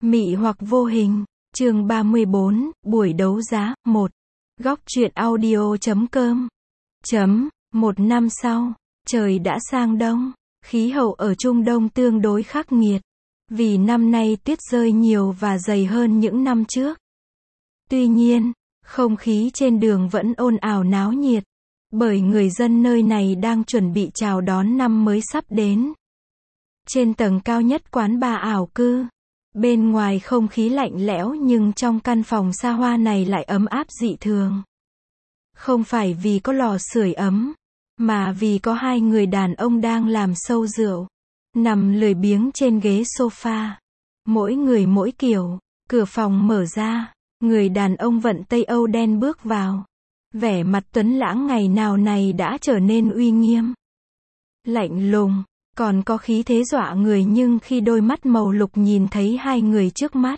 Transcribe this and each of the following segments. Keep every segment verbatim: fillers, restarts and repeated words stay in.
Mị hoặc vô hình, chương ba mươi bốn, buổi đấu giá, một. Góc truyện audio chấm com. Chấm, một năm sau, trời đã sang đông, khí hậu ở Trung Đông tương đối khắc nghiệt, vì năm nay tuyết rơi nhiều và dày hơn những năm trước. Tuy nhiên, không khí trên đường vẫn ồn ào náo nhiệt, bởi người dân nơi này đang chuẩn bị chào đón năm mới sắp đến. Trên tầng cao nhất quán bar ảo cư, bên ngoài không khí lạnh lẽo nhưng trong căn phòng xa hoa này lại ấm áp dị thường. Không phải vì có lò sưởi ấm, mà vì có hai người đàn ông đang làm sâu rượu, nằm lười biếng trên ghế sofa. Mỗi người mỗi kiểu, cửa phòng mở ra, người đàn ông vận Tây Âu đen bước vào. Vẻ mặt tuấn lãng ngày nào này đã trở nên uy nghiêm, lạnh lùng, còn có khí thế dọa người, nhưng khi đôi mắt màu lục nhìn thấy hai người trước mắt,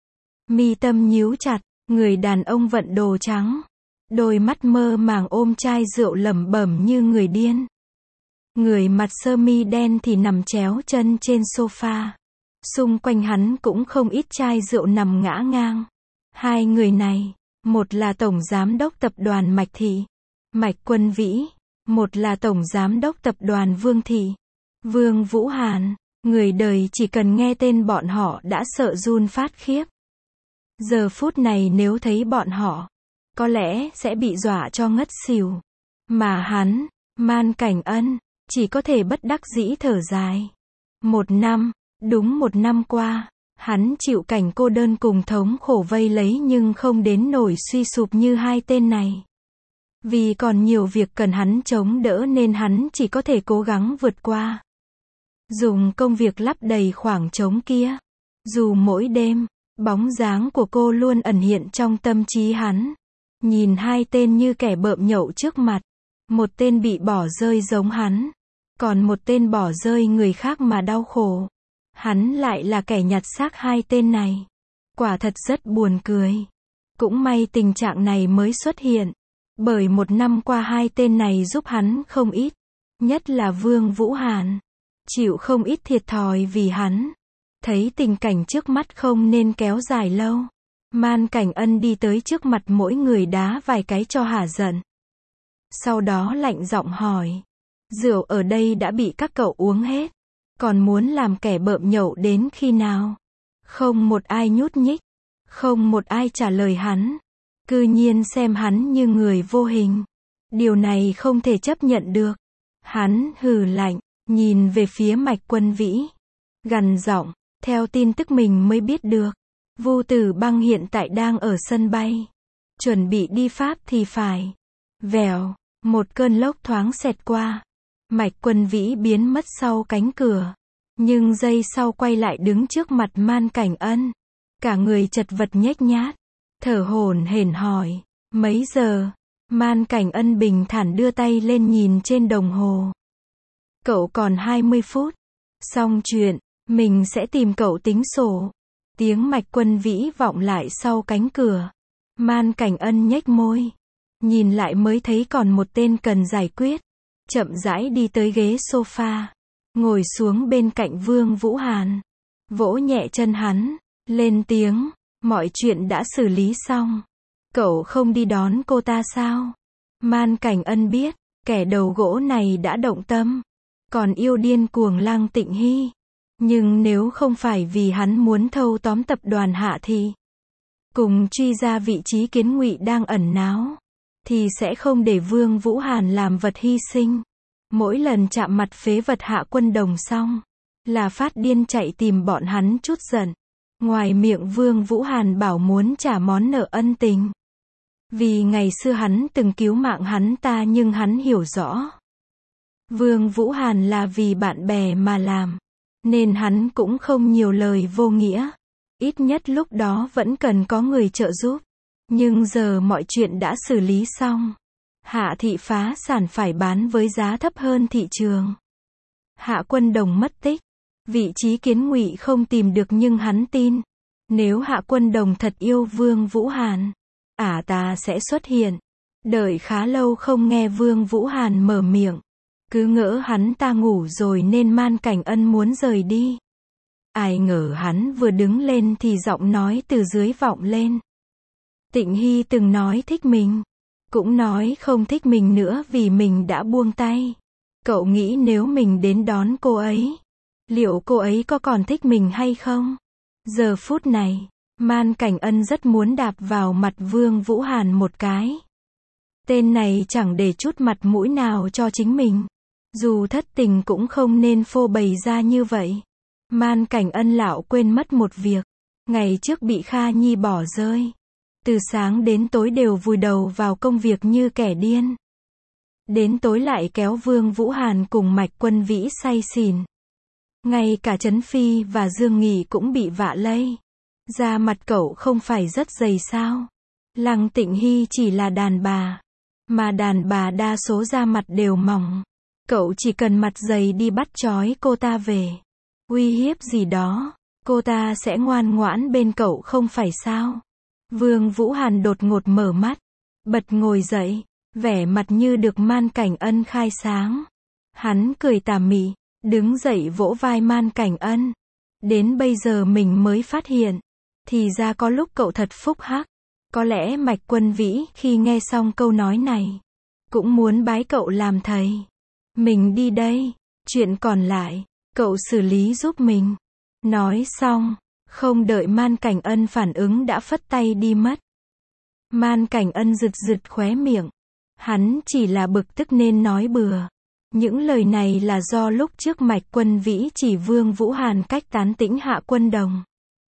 mi tâm nhíu chặt. Người đàn ông vận đồ trắng, đôi mắt mơ màng ôm chai rượu lẩm bẩm như người điên. Người mặc sơ mi đen thì nằm chéo chân trên sofa. Xung quanh hắn cũng không ít chai rượu nằm ngã ngang. Hai người này, một là tổng giám đốc tập đoàn Mạch Thị, Mạch Quân Vĩ, một là tổng giám đốc tập đoàn Vương Thị, Vương Vũ Hàn. Người đời chỉ cần nghe tên bọn họ đã sợ run phát khiếp. Giờ phút này nếu thấy bọn họ, có lẽ sẽ bị dọa cho ngất xỉu. Mà hắn, Man Cảnh Ân, chỉ có thể bất đắc dĩ thở dài. Một năm, đúng một năm qua, hắn chịu cảnh cô đơn cùng thống khổ vây lấy nhưng không đến nổi suy sụp như hai tên này. Vì còn nhiều việc cần hắn chống đỡ nên hắn chỉ có thể cố gắng vượt qua. Dùng công việc lấp đầy khoảng trống kia. Dù mỗi đêm, bóng dáng của cô luôn ẩn hiện trong tâm trí hắn. Nhìn hai tên như kẻ bợm nhậu trước mặt. Một tên bị bỏ rơi giống hắn, còn một tên bỏ rơi người khác mà đau khổ. Hắn lại là kẻ nhặt xác hai tên này. Quả thật rất buồn cười. Cũng may tình trạng này mới xuất hiện, bởi một năm qua hai tên này giúp hắn không ít. Nhất là Vương Vũ Hàn, chịu không ít thiệt thòi vì hắn. Thấy tình cảnh trước mắt không nên kéo dài lâu, Man Cảnh Ân đi tới trước mặt mỗi người đá vài cái cho hả giận. Sau đó lạnh giọng hỏi, rượu ở đây đã bị các cậu uống hết, còn muốn làm kẻ bợm nhậu đến khi nào? Không một ai nhúc nhích, không một ai trả lời hắn, cư nhiên xem hắn như người vô hình. Điều này không thể chấp nhận được. Hắn hừ lạnh, nhìn về phía Mạch Quân Vĩ, gằn giọng, theo tin tức mình mới biết được, Vu Tử Băng hiện tại đang ở sân bay, chuẩn bị đi Pháp thì phải. Vèo, một cơn lốc thoáng xẹt qua, Mạch Quân Vĩ biến mất sau cánh cửa, nhưng giây sau quay lại đứng trước mặt Man Cảnh Ân, cả người chật vật nhếch nhác, thở hổn hển hỏi, mấy giờ? Man Cảnh Ân bình thản đưa tay lên nhìn trên đồng hồ. Cậu còn hai mươi phút. Xong chuyện, mình sẽ tìm cậu tính sổ. Tiếng Mạch Quân Vĩ vọng lại sau cánh cửa. Man Cảnh Ân nhếch môi, nhìn lại mới thấy còn một tên cần giải quyết. Chậm rãi đi tới ghế sofa, ngồi xuống bên cạnh Vương Vũ Hàn, vỗ nhẹ chân hắn, lên tiếng, mọi chuyện đã xử lý xong. Cậu không đi đón cô ta sao? Man Cảnh Ân biết, kẻ đầu gỗ này đã động tâm, còn yêu điên cuồng Lăng Tịnh Hy. Nhưng nếu không phải vì hắn muốn thâu tóm tập đoàn Hạ Thị, cùng truy ra vị trí Kiến Ngụy đang ẩn náu, thì sẽ không để Vương Vũ Hàn làm vật hy sinh. Mỗi lần chạm mặt phế vật Hạ Quân Đồng xong, là phát điên chạy tìm bọn hắn chút giận. Ngoài miệng Vương Vũ Hàn bảo muốn trả món nợ ân tình, vì ngày xưa hắn từng cứu mạng hắn ta, nhưng hắn hiểu rõ, Vương Vũ Hàn là vì bạn bè mà làm, nên hắn cũng không nhiều lời vô nghĩa. Ít nhất lúc đó vẫn cần có người trợ giúp. Nhưng giờ mọi chuyện đã xử lý xong. Hạ Thị phá sản phải bán với giá thấp hơn thị trường. Hạ Quân Đồng mất tích. Vị trí Kiến Ngụy không tìm được, nhưng hắn tin, nếu Hạ Quân Đồng thật yêu Vương Vũ Hàn, ả ta sẽ xuất hiện. Đợi khá lâu không nghe Vương Vũ Hàn mở miệng, cứ ngỡ hắn ta ngủ rồi nên Man Cảnh Ân muốn rời đi. Ai ngờ hắn vừa đứng lên thì giọng nói từ dưới vọng lên. Tịnh Hy từng nói thích mình, cũng nói không thích mình nữa vì mình đã buông tay. Cậu nghĩ nếu mình đến đón cô ấy, liệu cô ấy có còn thích mình hay không? Giờ phút này, Man Cảnh Ân rất muốn đạp vào mặt Vương Vũ Hàn một cái. Tên này chẳng để chút mặt mũi nào cho chính mình. Dù thất tình cũng không nên phô bày ra như vậy. Man Cảnh Ân lão quên mất một việc. Ngày trước bị Kha Nhi bỏ rơi. Từ sáng đến tối đều vùi đầu vào công việc như kẻ điên. Đến tối lại kéo Vương Vũ Hàn cùng Mạch Quân Vĩ say xỉn. Ngay cả Trấn Phi và Dương Nghị cũng bị vạ lây. Da mặt cậu không phải rất dày sao? Lăng Tịnh Hy chỉ là đàn bà. Mà đàn bà đa số da mặt đều mỏng. Cậu chỉ cần mặt dày đi bắt trói cô ta về. Uy hiếp gì đó. Cô ta sẽ ngoan ngoãn bên cậu không phải sao? Vương Vũ Hàn đột ngột mở mắt. Bật ngồi dậy. Vẻ mặt như được Man Cảnh Ân khai sáng. Hắn cười tà mị. Đứng dậy vỗ vai Man Cảnh Ân. Đến bây giờ mình mới phát hiện. Thì ra có lúc cậu thật phúc hắc. Có lẽ Mạch Quân Vĩ khi nghe xong câu nói này cũng muốn bái cậu làm thầy. Mình đi đây. Chuyện còn lại cậu xử lý giúp mình. Nói xong, không đợi Man Cảnh Ân phản ứng đã phất tay đi mất. Man Cảnh Ân rực rực khóe miệng. Hắn chỉ là bực tức nên nói bừa. Những lời này là do lúc trước Mạch Quân Vĩ chỉ Vương Vũ Hàn cách tán tĩnh Hạ Quân Đồng.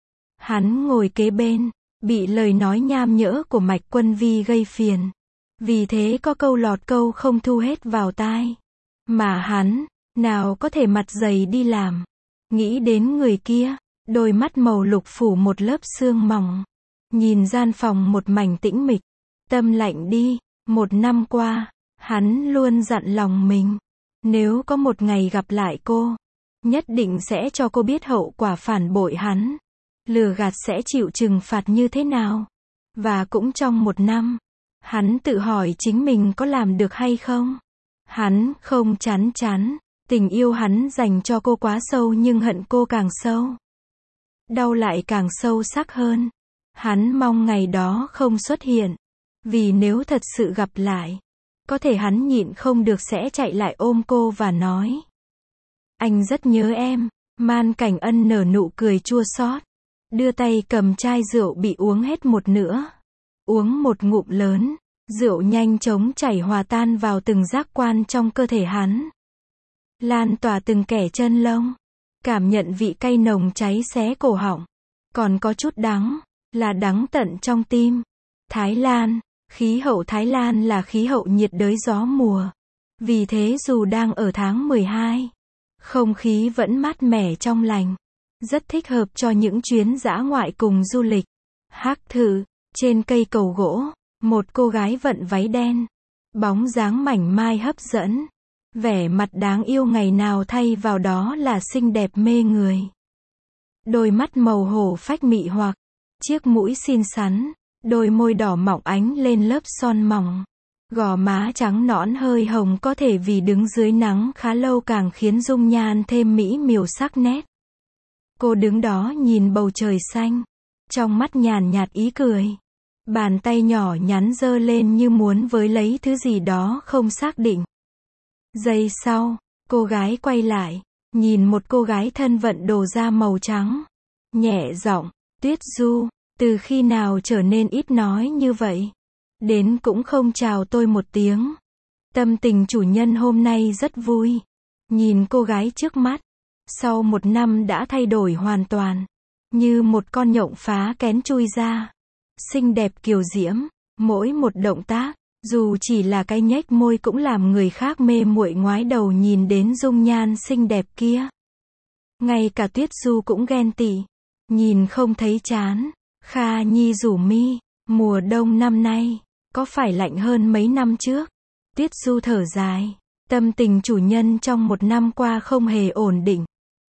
Hắn ngồi kế bên, bị lời nói nham nhỡ của Mạch Quân Vi gây phiền. Vì thế có câu lọt câu không thu hết vào tai. Mà hắn, nào có thể mặt dày đi làm. Nghĩ đến người kia, đôi mắt màu lục phủ một lớp sương mỏng. Nhìn gian phòng một mảnh tĩnh mịch. Tâm lạnh đi, một năm qua, hắn luôn dặn lòng mình. Nếu có một ngày gặp lại cô, nhất định sẽ cho cô biết hậu quả phản bội hắn. Lừa gạt sẽ chịu trừng phạt như thế nào. Và cũng trong một năm, hắn tự hỏi chính mình có làm được hay không. Hắn không chán chán, tình yêu hắn dành cho cô quá sâu nhưng hận cô càng sâu. Đau lại càng sâu sắc hơn. Hắn mong ngày đó không xuất hiện. Vì nếu thật sự gặp lại, có thể hắn nhịn không được sẽ chạy lại ôm cô và nói. Anh rất nhớ em. Man Cảnh Ân nở nụ cười chua xót. Đưa tay cầm chai rượu bị uống hết một nửa. Uống một ngụm lớn. Rượu nhanh chóng chảy hòa tan vào từng giác quan trong cơ thể hắn. Lan tỏa từng kẻ chân lông. Cảm nhận vị cay nồng cháy xé cổ họng. Còn có chút đắng. Là đắng tận trong tim. Thái Lan. Khí hậu Thái Lan là khí hậu nhiệt đới gió mùa. Vì thế dù đang ở tháng mười hai, không khí vẫn mát mẻ trong lành. Rất thích hợp cho những chuyến dã ngoại cùng du lịch. Hắc thử, trên cây cầu gỗ, một cô gái vận váy đen. Bóng dáng mảnh mai hấp dẫn. Vẻ mặt đáng yêu ngày nào thay vào đó là xinh đẹp mê người. Đôi mắt màu hổ phách mị hoặc. Chiếc mũi xinh xắn. Đôi môi đỏ mọng ánh lên lớp son mỏng. Gò má trắng nõn hơi hồng có thể vì đứng dưới nắng khá lâu càng khiến dung nhan thêm mỹ miều sắc nét. Cô đứng đó nhìn bầu trời xanh. Trong mắt nhàn nhạt ý cười. Bàn tay nhỏ nhắn giơ lên như muốn với lấy thứ gì đó không xác định. Giây sau, cô gái quay lại. Nhìn một cô gái thân vận đồ da màu trắng. Nhẹ giọng, Tuyết Du. Từ khi nào trở nên ít nói như vậy? Đến cũng không chào tôi một tiếng. Tâm tình chủ nhân hôm nay rất vui. Nhìn cô gái trước mắt. Sau một năm đã thay đổi hoàn toàn. Như một con nhộng phá kén chui ra. Xinh đẹp kiều diễm. Mỗi một động tác, dù chỉ là cái nhếch môi cũng làm người khác mê muội ngoái đầu nhìn đến dung nhan xinh đẹp kia. Ngay cả Tuyết Du cũng ghen tị. Nhìn không thấy chán. Kha Nhi rủ mi, mùa đông năm nay, có phải lạnh hơn mấy năm trước? Tuyết Du thở dài, tâm tình chủ nhân trong một năm qua không hề ổn định.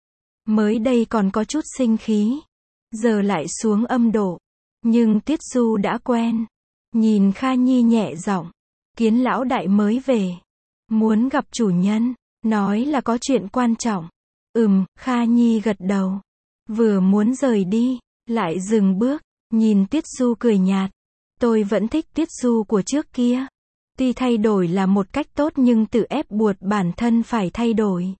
Mới đây còn có chút sinh khí, giờ lại xuống âm độ. Nhưng Tuyết Du đã quen. Nhìn Kha Nhi nhẹ giọng, Kiến lão đại mới về. Muốn gặp chủ nhân, nói là có chuyện quan trọng. Ừm, Kha Nhi gật đầu. Vừa muốn rời đi, lại dừng bước, nhìn Tuyết Du cười nhạt. Tôi vẫn thích Tuyết Du của trước kia. Tuy thay đổi là một cách tốt nhưng tự ép buộc bản thân phải thay đổi.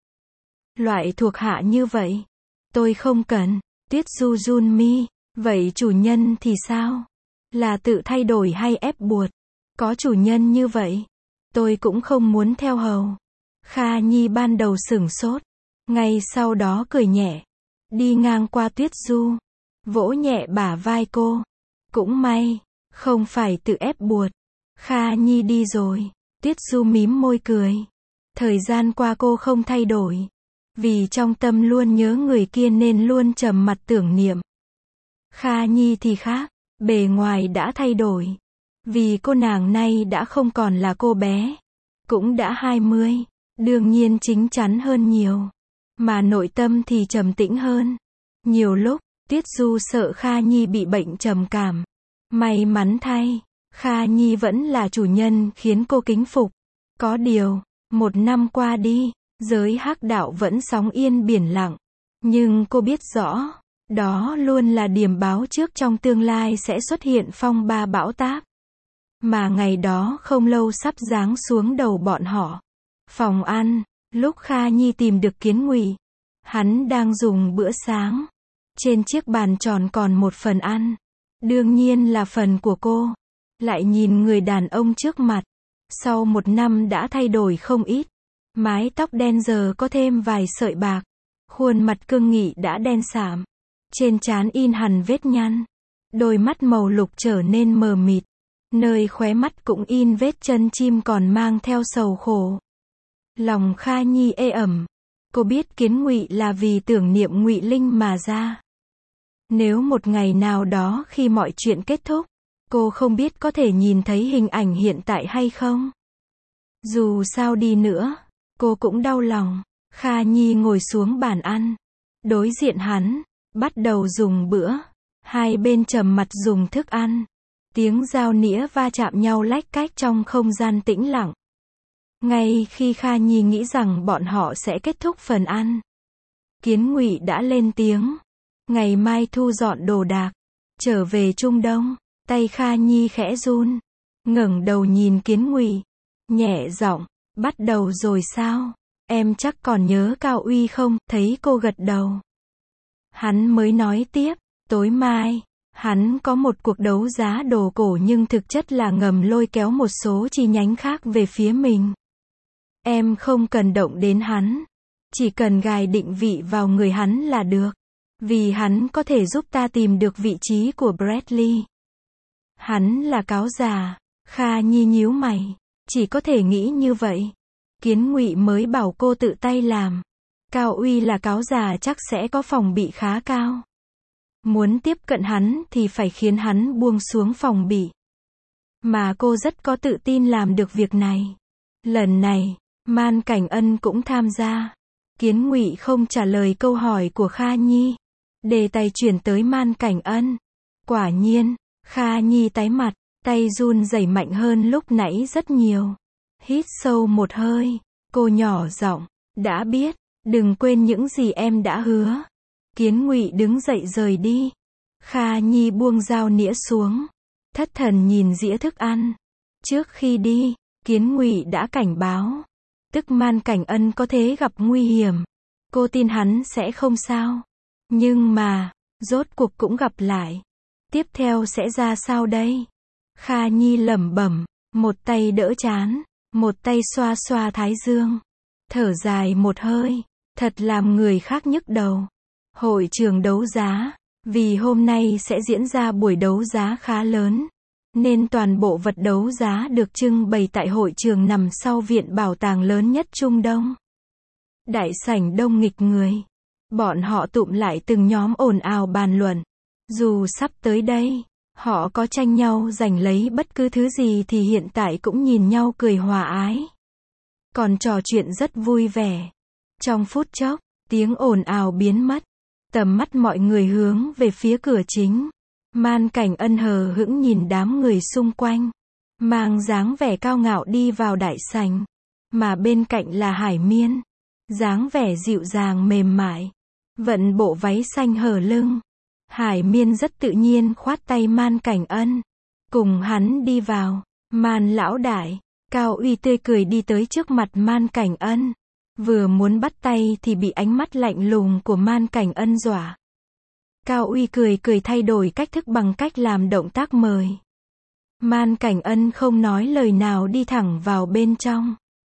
Loại thuộc hạ như vậy, tôi không cần. Tuyết Du run mi, vậy chủ nhân thì sao? Là tự thay đổi hay ép buộc? Có chủ nhân như vậy, tôi cũng không muốn theo hầu. Kha Nhi ban đầu sửng sốt, ngay sau đó cười nhẹ, đi ngang qua Tuyết Du, vỗ nhẹ bả vai cô. Cũng may, không phải tự ép buộc. Kha Nhi đi rồi, Tuyết Du mím môi cười. Thời gian qua cô không thay đổi, vì trong tâm luôn nhớ người kia nên luôn trầm mặt tưởng niệm. Kha Nhi thì khác, bề ngoài đã thay đổi. Vì cô nàng nay đã không còn là cô bé, cũng đã hai mươi, đương nhiên chín chắn hơn nhiều. Mà nội tâm thì trầm tĩnh hơn. Nhiều lúc, Tuyết Du sợ Kha Nhi bị bệnh trầm cảm. May mắn thay, Kha Nhi vẫn là chủ nhân khiến cô kính phục. Có điều, một năm qua đi, giới hắc đạo vẫn sóng yên biển lặng. Nhưng cô biết rõ, đó luôn là điểm báo trước trong tương lai sẽ xuất hiện phong ba bão táp. Mà ngày đó không lâu sắp giáng xuống đầu bọn họ. Phòng ăn, lúc Kha Nhi tìm được Kiến Ngụy, hắn đang dùng bữa sáng. Trên chiếc bàn tròn còn một phần ăn, đương nhiên là phần của cô. Lại nhìn người đàn ông trước mặt, sau một năm đã thay đổi không ít. Mái tóc đen giờ có thêm vài sợi bạc, khuôn mặt cương nghị đã đen sạm, trên trán in hằn vết nhăn, đôi mắt màu lục trở nên mờ mịt, nơi khóe mắt cũng in vết chân chim còn mang theo sầu khổ. Lòng Kha Nhi ê ẩm, cô biết Kiến Ngụy là vì tưởng niệm Ngụy Linh mà ra. Nếu một ngày nào đó khi mọi chuyện kết thúc, cô không biết có thể nhìn thấy hình ảnh hiện tại hay không. Dù sao đi nữa, cô cũng đau lòng. Kha Nhi ngồi xuống bàn ăn, đối diện hắn, bắt đầu dùng bữa. Hai bên trầm mặt dùng thức ăn. Tiếng dao nĩa va chạm nhau lách cách trong không gian tĩnh lặng. Ngay khi Kha Nhi nghĩ rằng bọn họ sẽ kết thúc phần ăn, Kiến Ngụy đã lên tiếng. Ngày mai thu dọn đồ đạc, trở về Trung Đông. Tay Kha Nhi khẽ run, ngẩng đầu nhìn Kiến Ngụy, nhẹ giọng, bắt đầu rồi sao? Em chắc còn nhớ Cao Uy không? Thấy cô gật đầu, hắn mới nói tiếp, tối mai, hắn có một cuộc đấu giá đồ cổ nhưng thực chất là ngầm lôi kéo một số chi nhánh khác về phía mình. Em không cần động đến hắn, chỉ cần gài định vị vào người hắn là được. Vì hắn có thể giúp ta tìm được vị trí của Bradley. Hắn là cáo già. Kha Nhi nhíu mày, chỉ có thể nghĩ như vậy. Kiến Ngụy mới bảo cô tự tay làm. Cao Uy là cáo già chắc sẽ có phòng bị khá cao. Muốn tiếp cận hắn thì phải khiến hắn buông xuống phòng bị. Mà cô rất có tự tin làm được việc này. Lần này, Man Cảnh Ân cũng tham gia. Kiến Ngụy không trả lời câu hỏi của Kha Nhi. Đề tài chuyển tới Man Cảnh Ân. Quả nhiên, Kha Nhi tái mặt, tay run rẩy mạnh hơn lúc nãy rất nhiều. Hít sâu một hơi, cô nhỏ giọng, đã biết, đừng quên những gì em đã hứa. Kiến Ngụy đứng dậy rời đi. Kha Nhi buông dao nĩa xuống, thất thần nhìn dĩa thức ăn. Trước khi đi, Kiến Ngụy đã cảnh báo, tức Man Cảnh Ân có thể gặp nguy hiểm. Cô tin hắn sẽ không sao. Nhưng mà, rốt cuộc cũng gặp lại. Tiếp theo sẽ ra sao đây? Kha Nhi lẩm bẩm, một tay đỡ trán, một tay xoa xoa thái dương. Thở dài một hơi, thật làm người khác nhức đầu. Hội trường đấu giá, vì hôm nay sẽ diễn ra buổi đấu giá khá lớn, nên toàn bộ vật đấu giá được trưng bày tại hội trường nằm sau viện bảo tàng lớn nhất Trung Đông. Đại sảnh đông nghịch người. Bọn họ tụm lại từng nhóm ồn ào bàn luận. Dù sắp tới đây, họ có tranh nhau giành lấy bất cứ thứ gì thì hiện tại cũng nhìn nhau cười hòa ái. Còn trò chuyện rất vui vẻ. Trong phút chốc, tiếng ồn ào biến mất. Tầm mắt mọi người hướng về phía cửa chính. Man Cảnh Ân hờ hững nhìn đám người xung quanh, mang dáng vẻ cao ngạo đi vào đại sảnh. Mà bên cạnh là Hải Miên, dáng vẻ dịu dàng mềm mại. vận bộ váy xanh hở lưng. Hải Miên rất tự nhiên khoát tay Man Cảnh Ân, cùng hắn đi vào. Man lão đại, Cao Uy tươi cười đi tới trước mặt Man Cảnh Ân, vừa muốn bắt tay thì bị ánh mắt lạnh lùng của Man Cảnh Ân dọa. Cao Uy cười cười thay đổi cách thức bằng cách làm động tác mời. Man Cảnh Ân không nói lời nào đi thẳng vào bên trong.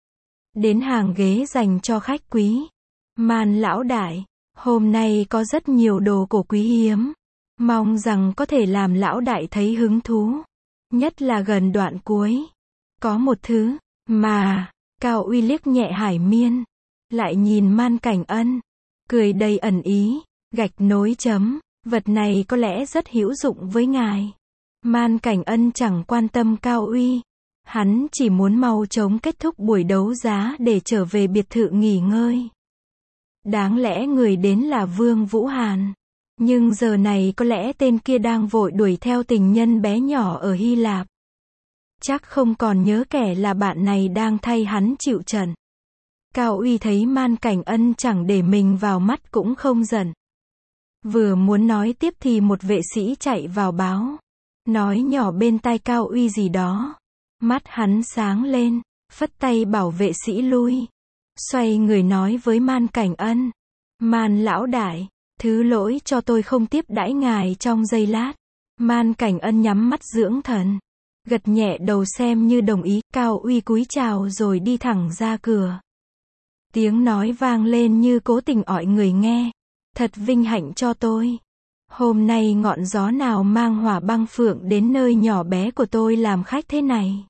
Đến hàng ghế dành cho khách quý. Man lão đại, hôm nay có rất nhiều đồ cổ quý hiếm. Mong rằng có thể làm lão đại thấy hứng thú. Nhất là gần đoạn cuối. Có một thứ, mà, Cao Uy liếc nhẹ Hải Miên. Lại nhìn Man Cảnh Ân. Cười đầy ẩn ý, gạch nối chấm. Vật này có lẽ rất hữu dụng với ngài. Man Cảnh Ân chẳng quan tâm Cao Uy. Hắn chỉ muốn mau chóng kết thúc buổi đấu giá để trở về biệt thự nghỉ ngơi. Đáng lẽ người đến là Vương Vũ Hàn. Nhưng giờ này có lẽ tên kia đang vội đuổi theo tình nhân bé nhỏ ở Hy Lạp. Chắc không còn nhớ kẻ là bạn này đang thay hắn chịu trận. Cao Uy thấy Man Cảnh Ân chẳng để mình vào mắt cũng không giận. Vừa muốn nói tiếp thì một vệ sĩ chạy vào báo. Nói nhỏ bên tai Cao Uy gì đó. Mắt hắn sáng lên, phất tay bảo vệ sĩ lui. Xoay người nói với Man Cảnh Ân. Man lão đại, thứ lỗi cho tôi không tiếp đãi ngài trong giây lát. Man Cảnh Ân nhắm mắt dưỡng thần. Gật nhẹ đầu xem như đồng ý. Cao Uy cúi chào rồi đi thẳng ra cửa. Tiếng nói vang lên như cố tình ỏi người nghe. Thật vinh hạnh cho tôi. Hôm nay ngọn gió nào mang hỏa băng phượng đến nơi nhỏ bé của tôi làm khách thế này.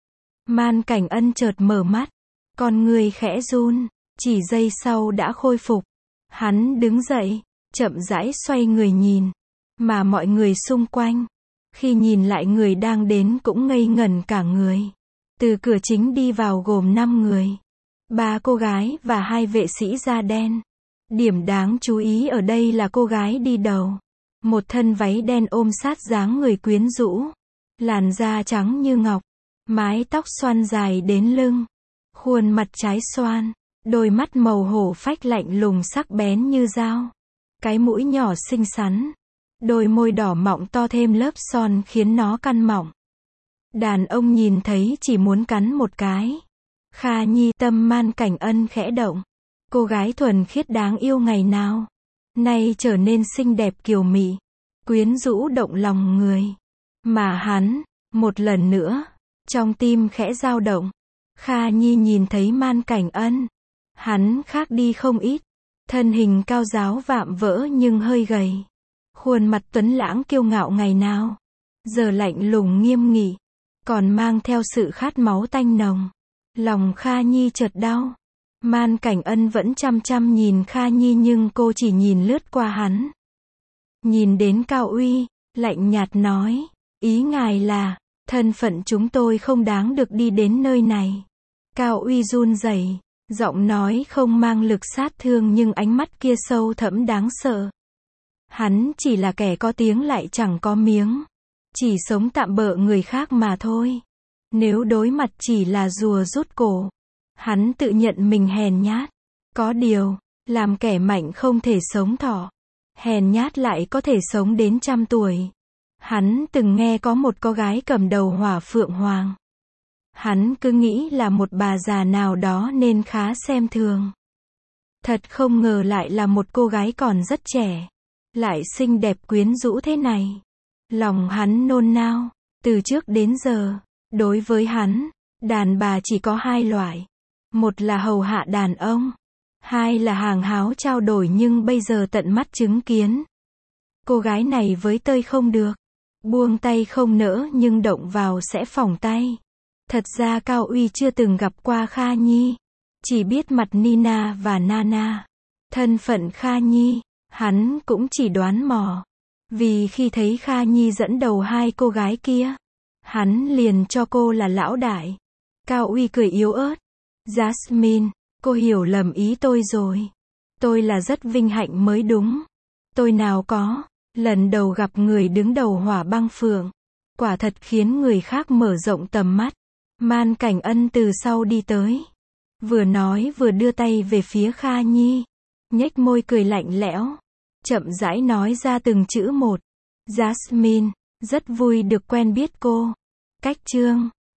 Man Cảnh Ân chợt mở mắt. Con người khẽ run. Chỉ giây sau đã khôi phục. Hắn đứng dậy. Chậm rãi xoay người nhìn. Mà mọi người xung quanh. Khi nhìn lại người đang đến cũng ngây ngẩn cả người. Từ cửa chính đi vào gồm năm người. Ba cô gái và hai vệ sĩ da đen. Điểm đáng chú ý ở đây là cô gái đi đầu. Một thân váy đen ôm sát dáng người quyến rũ. Làn da trắng như ngọc. Mái tóc xoăn dài đến lưng. Khuôn mặt trái xoan. Đôi mắt màu hổ phách lạnh lùng sắc bén như dao. Cái mũi nhỏ xinh xắn. Đôi môi đỏ mọng to thêm lớp son khiến nó căn mọng. Đàn ông nhìn thấy chỉ muốn cắn một cái. Kha Nhi tâm Man Cảnh Ân khẽ động. Cô gái thuần khiết đáng yêu ngày nào nay trở nên xinh đẹp kiều mị, quyến rũ động lòng người. Mà hắn, một lần nữa, trong tim khẽ dao động. Kha Nhi nhìn thấy Man Cảnh Ân. Hắn khác đi không ít. Thân hình cao ráo vạm vỡ nhưng hơi gầy. Khuôn mặt tuấn lãng kiêu ngạo ngày nào giờ lạnh lùng nghiêm nghị. Còn mang theo sự khát máu tanh nồng. Lòng Kha Nhi chợt đau. Man Cảnh Ân vẫn chăm chăm nhìn Kha Nhi nhưng cô chỉ nhìn lướt qua hắn. Nhìn đến Cao Uy, lạnh nhạt nói. Ý ngài là, thân phận chúng tôi không đáng được đi đến nơi này. Cao Uy run rẩy, giọng nói không mang lực sát thương nhưng ánh mắt kia sâu thẳm đáng sợ. Hắn chỉ là kẻ có tiếng lại chẳng có miếng. Chỉ sống tạm bợ người khác mà thôi. Nếu đối mặt chỉ là rùa rút cổ. Hắn tự nhận mình hèn nhát. Có điều, làm kẻ mạnh không thể sống thọ. Hèn nhát lại có thể sống đến trăm tuổi. Hắn từng nghe có một cô gái cầm đầu hỏa phượng hoàng. Hắn cứ nghĩ là một bà già nào đó nên khá xem thường. Thật không ngờ lại là một cô gái còn rất trẻ. Lại xinh đẹp quyến rũ thế này. Lòng hắn nôn nao. Từ trước đến giờ, đối với hắn, đàn bà chỉ có hai loại. Một là hầu hạ đàn ông. Hai là hàng háo trao đổi nhưng bây giờ tận mắt chứng kiến. Cô gái này với tơi không được. Buông tay không nỡ nhưng động vào sẽ phỏng tay. Thật ra Cao Uy chưa từng gặp qua Kha Nhi. Chỉ biết mặt Nina và Nana. Thân phận Kha Nhi, hắn cũng chỉ đoán mò. Vì khi thấy Kha Nhi dẫn đầu hai cô gái kia, hắn liền cho cô là lão đại. Cao Uy cười yếu ớt. Jasmine, cô hiểu lầm ý tôi rồi. Tôi là rất vinh hạnh mới đúng. Tôi nào có, lần đầu gặp người đứng đầu hỏa băng phượng. Quả thật khiến người khác mở rộng tầm mắt. Man Cảnh Ân từ sau đi tới. Vừa nói vừa đưa tay về phía Kha Nhi. Nhếch môi cười lạnh lẽo. Chậm rãi nói ra từng chữ một. Jasmine, rất vui được quen biết cô. Cách chương